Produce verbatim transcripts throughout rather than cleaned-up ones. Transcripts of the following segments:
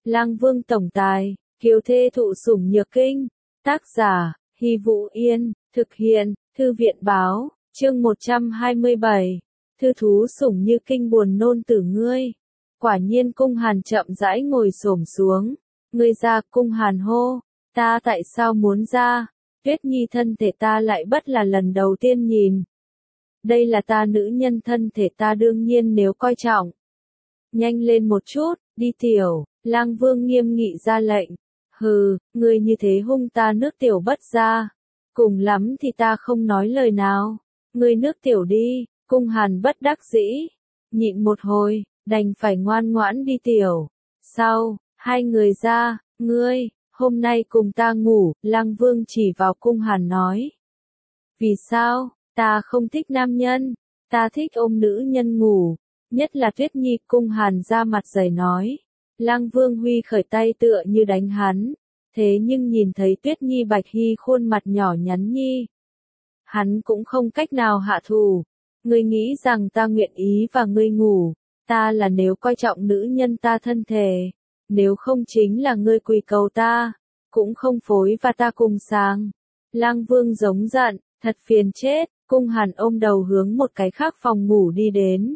Lang Vương tổng tài, kiều thê thụ sủng nhược kinh. Tác giả, Hy Vũ Yên, thực hiện, Thư viện báo, chương một trăm hai mươi bảy. Thư thú sủng như kinh buồn nôn tử ngươi. Quả nhiên Cung Hàn chậm rãi ngồi xổm xuống. Ngươi ra, Cung Hàn hô. Ta tại sao muốn ra? Tuyết Nhi thân thể ta lại bất là lần đầu tiên nhìn. Đây là ta nữ nhân thân thể ta đương nhiên nếu coi trọng. Nhanh lên một chút, đi tiểu, Lang Vương nghiêm nghị ra lệnh. Hừ, ngươi như thế hung ta nước tiểu bất ra. Cùng lắm thì ta không nói lời nào. Ngươi nước tiểu đi, Cung Hàn bất đắc dĩ. Nhịn một hồi, đành phải ngoan ngoãn đi tiểu. Sau, hai người ra, ngươi, hôm nay cùng ta ngủ, Lang Vương chỉ vào Cung Hàn nói. Vì sao, ta không thích nam nhân, ta thích ôm nữ nhân ngủ, nhất là Tuyết Nhi. Cung Hàn ra mặt dày nói. Lang Vương huy khởi tay tựa như đánh hắn, thế nhưng nhìn thấy Tuyết Nhi bạch hy khuôn mặt nhỏ nhắn nhi. Hắn cũng không cách nào hạ thủ. Ngươi nghĩ rằng ta nguyện ý và ngươi ngủ, ta là nếu coi trọng nữ nhân ta thân thể, nếu không chính là ngươi quỳ cầu ta, cũng không phối và ta cùng sang. Lang Vương giống giận, thật phiền chết. Cung Hàn ôm đầu hướng một cái khác phòng ngủ đi đến.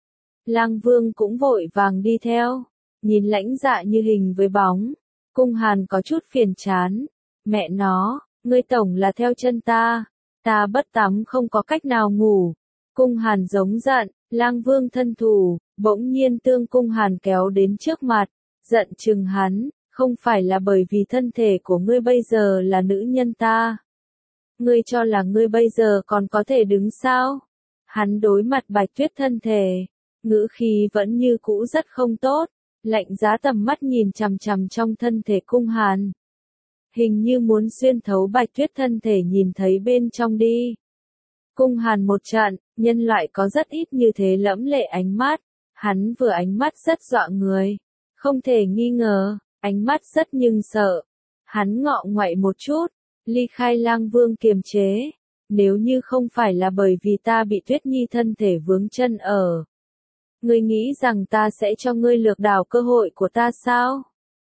Lang Vương cũng vội vàng đi theo, nhìn Lãnh Dạ như hình với bóng. Cung Hàn có chút phiền chán. Mẹ nó, ngươi tổng là theo chân ta, ta bất tắm không có cách nào ngủ. Cung Hàn giống giận, Lang Vương thân thủ, bỗng nhiên tương Cung Hàn kéo đến trước mặt, giận chừng hắn, không phải là bởi vì thân thể của ngươi bây giờ là nữ nhân ta. Ngươi cho là ngươi bây giờ còn có thể đứng sao? Hắn đối mặt Bạch Tuyết thân thể, ngữ khí vẫn như cũ rất không tốt, lạnh giá tầm mắt nhìn chằm chằm trong thân thể Cung Hàn. Hình như muốn xuyên thấu Bạch Tuyết thân thể nhìn thấy bên trong đi. Cung Hàn một trận, nhân loại có rất ít như thế lẫm lệ ánh mắt, hắn vừa ánh mắt rất dọa người, không thể nghi ngờ, ánh mắt rất nhưng sợ. Hắn ngọ ngoại một chút, ly khai Lang Vương kiềm chế, nếu như không phải là bởi vì ta bị Tuyết Nhi thân thể vướng chân ở. Ngươi nghĩ rằng ta sẽ cho ngươi lược đảo cơ hội của ta sao?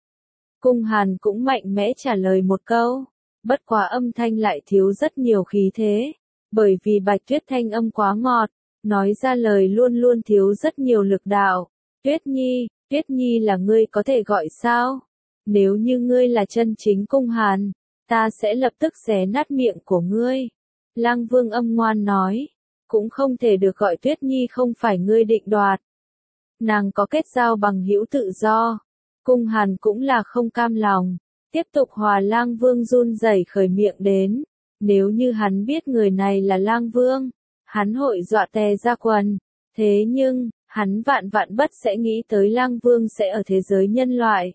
Cung Hàn cũng mạnh mẽ trả lời một câu, bất quá âm thanh lại thiếu rất nhiều khí thế, bởi vì Bạch Tuyết thanh âm quá ngọt, nói ra lời luôn luôn thiếu rất nhiều lực đạo. Tuyết Nhi, Tuyết Nhi là ngươi có thể gọi sao? Nếu như ngươi là chân chính Cung Hàn, ta sẽ lập tức xé nát miệng của ngươi. Lang Vương âm ngoan nói, cũng không thể được gọi Tuyết Nhi, không phải ngươi định đoạt. Nàng có kết giao bằng hữu tự do. Cung Hàn cũng là không cam lòng, tiếp tục hòa Lang Vương run rẩy khởi miệng đến. Nếu như hắn biết người này là Lang Vương, hắn hội dọa tè ra quần. Thế nhưng, hắn vạn vạn bất sẽ nghĩ tới Lang Vương sẽ ở thế giới nhân loại.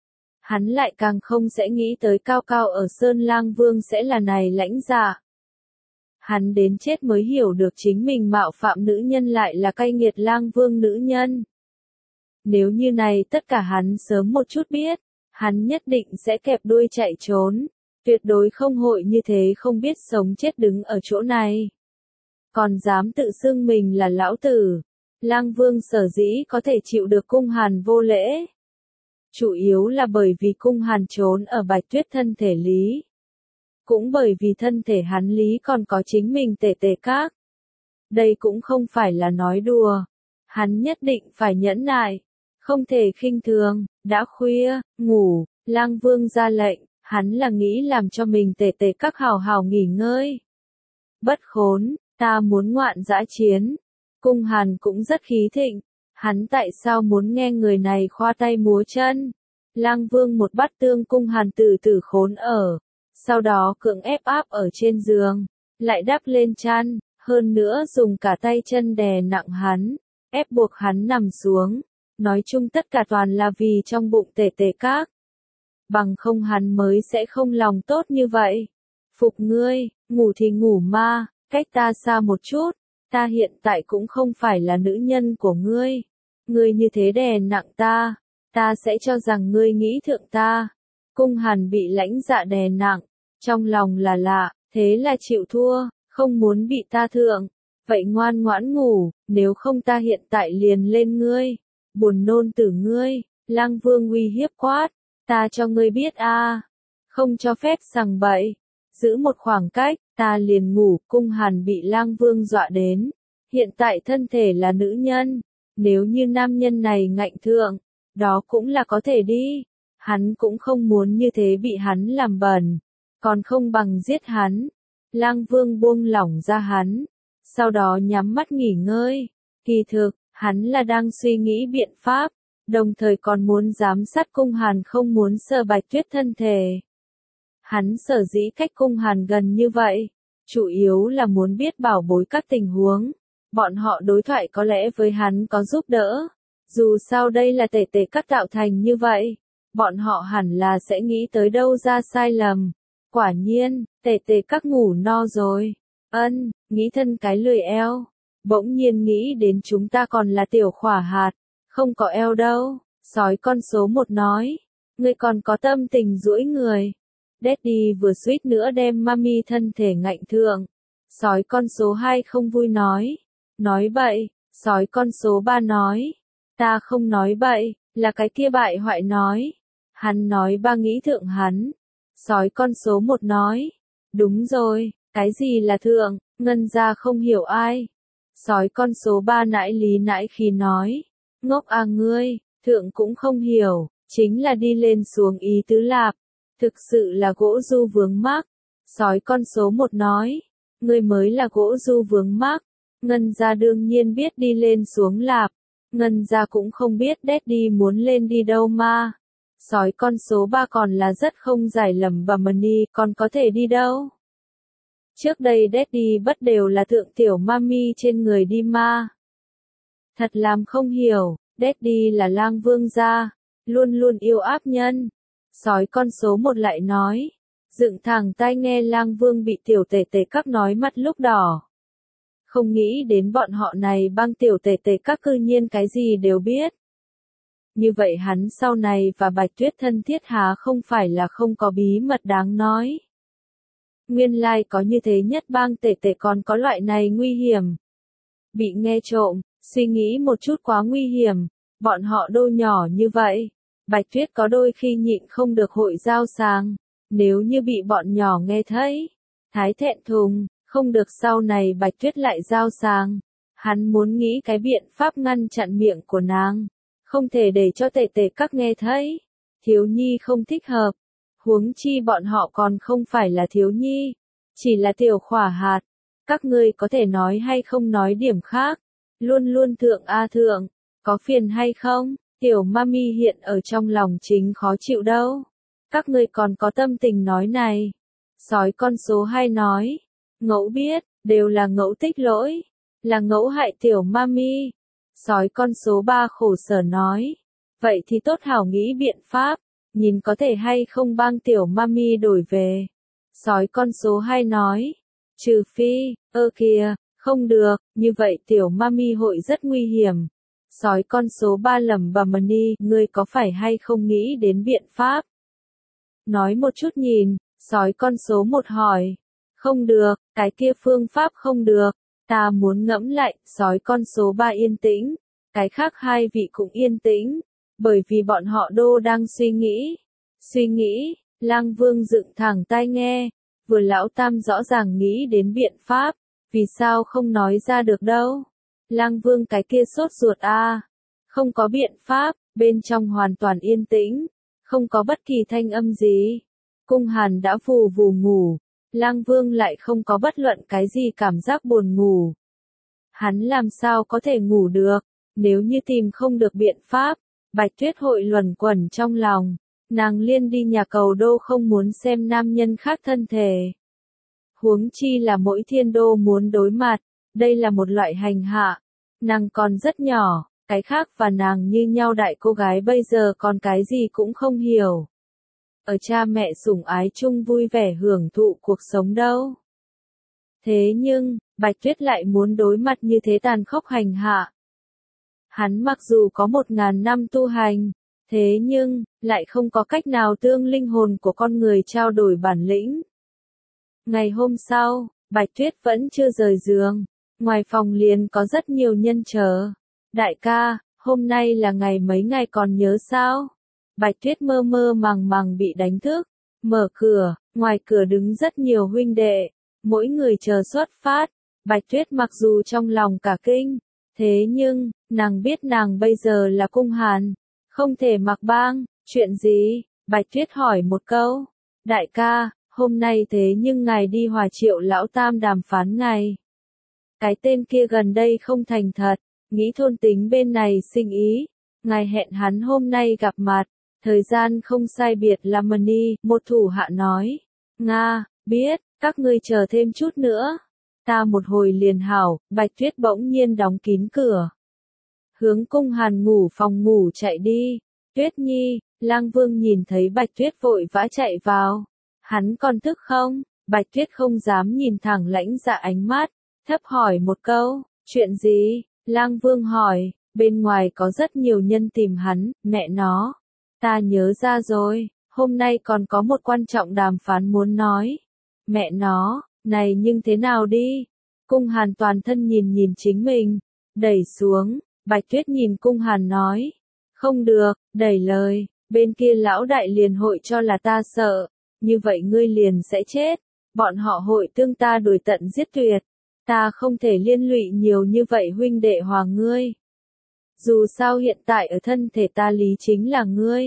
Hắn lại càng không sẽ nghĩ tới cao cao ở Sơn Lang Vương sẽ là này Lãnh Dạ. Hắn đến chết mới hiểu được chính mình mạo phạm nữ nhân lại là cay nghiệt Lang Vương nữ nhân. Nếu như này tất cả hắn sớm một chút biết, hắn nhất định sẽ kẹp đuôi chạy trốn, tuyệt đối không hội như thế không biết sống chết đứng ở chỗ này. Còn dám tự xưng mình là lão tử. Lang Vương sở dĩ có thể chịu được Cung Hàn vô lễ, chủ yếu là bởi vì Cung Hàn trốn ở Bạch Tuyết thân thể lý. Cũng bởi vì thân thể hắn lý còn có chính mình tể tể các. Đây cũng không phải là nói đùa. Hắn nhất định phải nhẫn nại, không thể khinh thường. Đã khuya, ngủ, Lang Vương ra lệnh, hắn là nghĩ làm cho mình tể tể các hào hào nghỉ ngơi. Bất khốn, ta muốn ngoạn dã chiến. Cung Hàn cũng rất khí thịnh. Hắn tại sao muốn nghe người này khoa tay múa chân? Lang Vương một bát tương Cung Hàn từ từ khốn ở, sau đó cưỡng ép áp ở trên giường, lại đắp lên chăn, hơn nữa dùng cả tay chân đè nặng hắn, ép buộc hắn nằm xuống. Nói chung tất cả toàn là vì trong bụng tể tể các. Bằng không hắn mới sẽ không lòng tốt như vậy. Phục ngươi, ngủ thì ngủ ma, cách ta xa một chút, ta hiện tại cũng không phải là nữ nhân của ngươi. Ngươi như thế đè nặng ta, ta sẽ cho rằng ngươi nghĩ thượng ta. Cung Hàn bị Lãnh Dạ đè nặng, trong lòng là lạ, thế là chịu thua, không muốn bị ta thượng. Vậy ngoan ngoãn ngủ, nếu không ta hiện tại liền lên ngươi, buồn nôn tử ngươi. Lang Vương uy hiếp quát, ta cho ngươi biết a, không cho phép sằng bậy, giữ một khoảng cách, ta liền ngủ. Cung Hàn bị Lang Vương dọa đến, hiện tại thân thể là nữ nhân, nếu như nam nhân này ngạnh thượng, đó cũng là có thể đi, hắn cũng không muốn như thế bị hắn làm bẩn, còn không bằng giết hắn. Lang Vương buông lỏng ra hắn, sau đó nhắm mắt nghỉ ngơi, kỳ thực, hắn là đang suy nghĩ biện pháp, đồng thời còn muốn giám sát Cung Hàn không muốn sờ Bạch Tuyết thân thể. Hắn sở dĩ cách Cung Hàn gần như vậy, chủ yếu là muốn biết bảo bối các tình huống, bọn họ đối thoại có lẽ với hắn có giúp đỡ, dù sao đây là tể tể các tạo thành như vậy, bọn họ hẳn là sẽ nghĩ tới đâu ra sai lầm. Quả nhiên, tể tể các ngủ no rồi, ân, nghĩ thân cái lười eo, bỗng nhiên nghĩ đến chúng ta còn là tiểu khỏa hạt, không có eo đâu, sói con số một nói, ngươi còn có tâm tình duỗi người. Daddy vừa suýt nữa đem mami thân thể ngạnh thượng. Sói con số hai không vui nói. Nói bậy, sói con số ba nói. Ta không nói bậy, là cái kia bại hoại nói. Hắn nói ba nghĩ thượng hắn. Sói con số một nói. Đúng rồi, cái gì là thượng, ngân ra không hiểu ai. Sói con số ba nãi lý nãi khi nói. Ngốc à ngươi, thượng cũng không hiểu, chính là đi lên xuống ý tứ lạp. Thực sự là gỗ du vướng mắc. Sói con số một nói. Ngươi mới là gỗ du vướng mắc. Ngân gia đương nhiên biết đi lên xuống lạp. Ngân gia cũng không biết Daddy muốn lên đi đâu mà. Sói con số ba còn là rất không giải lầm và money còn có thể đi đâu. Trước đây Daddy bất đều là thượng tiểu mami trên người đi ma. Thật làm không hiểu, Daddy là Lang Vương gia, luôn luôn yêu áp nhân. Sói con số một lại nói, dựng thẳng tai nghe Lang Vương bị tiểu tể tể các nói mắt lúc đỏ. Không nghĩ đến bọn họ này băng tiểu tể tể các cư nhiên cái gì đều biết. Như vậy hắn sau này và Bạch Tuyết thân thiết há không phải là không có bí mật đáng nói. Nguyên lai like có như thế nhất bang tể tể còn có loại này nguy hiểm. Bị nghe trộm, suy nghĩ một chút quá nguy hiểm, bọn họ đô nhỏ như vậy. Bạch Tuyết có đôi khi nhịn không được hội giao sang, nếu như bị bọn nhỏ nghe thấy, thái thẹn thùng, không được sau này Bạch Tuyết lại giao sang. Hắn muốn nghĩ cái biện pháp ngăn chặn miệng của nàng, không thể để cho tể tể các nghe thấy. Thiếu nhi không thích hợp, huống chi bọn họ còn không phải là thiếu nhi, chỉ là tiểu khỏa hạt. Các ngươi có thể nói hay không nói điểm khác, luôn luôn thượng a thượng, có phiền hay không? Tiểu mami hiện ở trong lòng chính khó chịu đâu. Các ngươi còn có tâm tình nói này. Sói con số hai nói. Ngẫu biết, đều là ngẫu tích lỗi. Là ngẫu hại tiểu mami. Sói con số ba khổ sở nói. Vậy thì tốt hảo nghĩ biện pháp. Nhìn có thể hay không bang tiểu mami đổi về. Sói con số hai nói. Trừ phi, ơ kìa, không được, như vậy tiểu mami hội rất nguy hiểm. Sói con số ba lẩm bẩm money, ngươi có phải hay không nghĩ đến biện pháp? Nói một chút nhìn, sói con số một hỏi. Không được, cái kia phương pháp không được, ta muốn ngẫm lại. Sói con số ba yên tĩnh, cái khác hai vị cũng yên tĩnh, bởi vì bọn họ đô đang suy nghĩ. Suy nghĩ, Lang Vương dựng thẳng tai nghe, vừa lão tam rõ ràng nghĩ đến biện pháp, vì sao không nói ra được đâu. Lang Vương cái kia sốt ruột a, à. Không có biện pháp, bên trong hoàn toàn yên tĩnh, không có bất kỳ thanh âm gì. Cung Hàn đã vù vù ngủ, Lang Vương lại không có bất luận cái gì cảm giác buồn ngủ. Hắn làm sao có thể ngủ được, nếu như tìm không được biện pháp. Bạch Tuyết hội luẩn quẩn trong lòng, nàng liên đi nhà cầu đô không muốn xem nam nhân khác thân thể. Huống chi là mỗi thiên đô muốn đối mặt, đây là một loại hành hạ. Nàng còn rất nhỏ, cái khác và nàng như nhau đại cô gái bây giờ còn cái gì cũng không hiểu. Ở cha mẹ sủng ái chung vui vẻ hưởng thụ cuộc sống đâu. Thế nhưng, Bạch Tuyết lại muốn đối mặt như thế tàn khốc hành hạ. Hắn mặc dù có một ngàn năm tu hành, thế nhưng, lại không có cách nào tương linh hồn của con người trao đổi bản lĩnh. Ngày hôm sau, Bạch Tuyết vẫn chưa rời giường. Ngoài phòng liền có rất nhiều nhân chờ. Đại ca, hôm nay là ngày mấy ngày còn nhớ sao? Bạch Tuyết mơ mơ màng màng bị đánh thức, mở cửa, ngoài cửa đứng rất nhiều huynh đệ, mỗi người chờ xuất phát. Bạch Tuyết mặc dù trong lòng cả kinh, thế nhưng, nàng biết nàng bây giờ là cung hàn, không thể mặc bang. Chuyện gì? Bạch Tuyết hỏi một câu. Đại ca, hôm nay thế nhưng ngài đi Hòa Triệu lão tam đàm phán ngài. Cái tên kia gần đây không thành thật, nghĩ thôn tính bên này sinh ý. Ngài hẹn hắn hôm nay gặp mặt, thời gian không sai biệt là mani, một thủ hạ nói. Nga, biết, các ngươi chờ thêm chút nữa. Ta một hồi liền hảo. Bạch Tuyết bỗng nhiên đóng kín cửa, hướng cung hàn ngủ phòng ngủ chạy đi. Tuyết Nhi, Lang Vương nhìn thấy Bạch Tuyết vội vã chạy vào. Hắn còn thức không? Bạch Tuyết không dám nhìn thẳng Lãnh Dạ ánh mắt, thấp hỏi một câu. Chuyện gì? Lang Vương hỏi. Bên ngoài có rất nhiều nhân tìm hắn. Mẹ nó, ta nhớ ra rồi, hôm nay còn có một quan trọng đàm phán muốn nói. Mẹ nó, này nhưng thế nào đi? Cung hàn toàn thân nhìn nhìn chính mình, đẩy xuống. Bạch Tuyết nhìn cung hàn nói. Không được, đẩy lời, bên kia lão đại liền hội cho là ta sợ, như vậy ngươi liền sẽ chết, bọn họ hội tương ta đuổi tận giết tuyệt, ta không thể liên lụy nhiều như vậy huynh đệ hòa ngươi. Dù sao hiện tại ở thân thể ta lý chính là ngươi.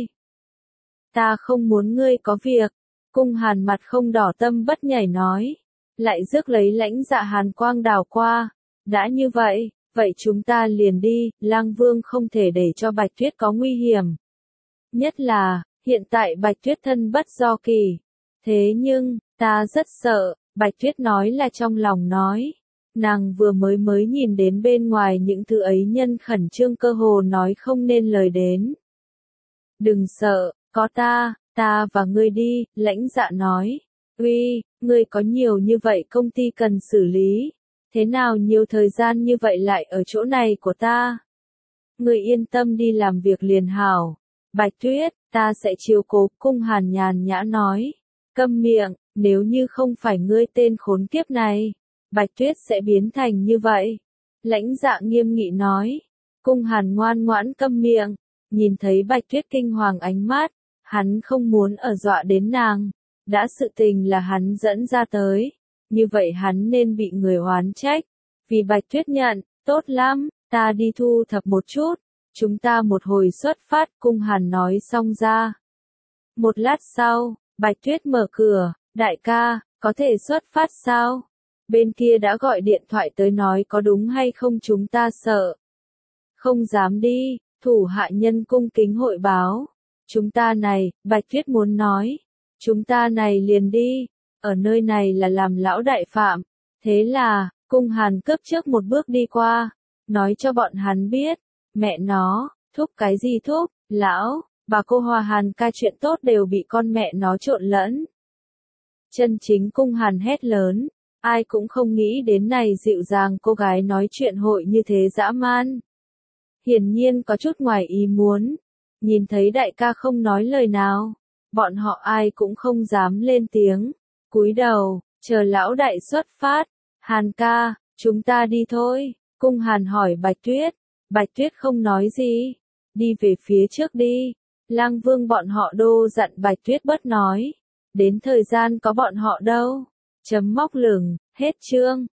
Ta không muốn ngươi có việc. Cung hàn mặt không đỏ tâm bất nhảy nói, lại rước lấy Lãnh Dạ hàn quang đảo qua. Đã như vậy, vậy chúng ta liền đi. Lang Vương không thể để cho Bạch Tuyết có nguy hiểm. Nhất là, hiện tại Bạch Tuyết thân bất do kỳ. Thế nhưng, ta rất sợ. Bạch Tuyết nói là trong lòng nói. Nàng vừa mới mới nhìn đến bên ngoài những thứ ấy nhân khẩn trương cơ hồ nói không nên lời đến. Đừng sợ, có ta, ta và ngươi đi. Lãnh Dạ nói. Uy, ngươi có nhiều như vậy công ty cần xử lý. Thế nào nhiều thời gian như vậy lại ở chỗ này của ta? Ngươi yên tâm đi làm việc liền hảo. Bạch Tuyết, ta sẽ chiếu cố. Cung hàn nhàn nhã nói. Câm miệng, nếu như không phải ngươi tên khốn kiếp này, Bạch Tuyết sẽ biến thành như vậy. Lãnh Dạ nghiêm nghị nói. Cung hàn ngoan ngoãn câm miệng, nhìn thấy Bạch Tuyết kinh hoàng ánh mắt, hắn không muốn ở dọa đến nàng. Đã sự tình là hắn dẫn ra tới, như vậy hắn nên bị người oán trách. Vì Bạch Tuyết nhận, tốt lắm, ta đi thu thập một chút, chúng ta một hồi xuất phát. Cung hàn nói xong ra. Một lát sau, Bạch Tuyết mở cửa. Đại ca, có thể xuất phát sao? Bên kia đã gọi điện thoại tới nói có đúng hay không chúng ta sợ. Không dám đi, thủ hạ nhân cung kính hội báo. Chúng ta này, Bạch Tuyết muốn nói. Chúng ta này liền đi, ở nơi này là làm lão đại phạm. Thế là, cung hàn cướp trước một bước đi qua, nói cho bọn hắn biết. Mẹ nó, thúc cái gì thúc, lão, bà cô Hòa Hàn ca chuyện tốt đều bị con mẹ nó trộn lẫn. Chân chính cung hàn hét lớn, ai cũng không nghĩ đến này dịu dàng cô gái nói chuyện hội như thế dã man. Hiển nhiên có chút ngoài ý muốn, nhìn thấy đại ca không nói lời nào, bọn họ ai cũng không dám lên tiếng, cúi đầu, chờ lão đại xuất phát. Hàn ca, chúng ta đi thôi. Cung hàn hỏi Bạch Tuyết. Bạch Tuyết không nói gì, đi về phía trước đi. Lang Vương bọn họ đô dặn Bạch Tuyết bớt nói, đến thời gian có bọn họ đâu. Chấm móc lửng, hết chương.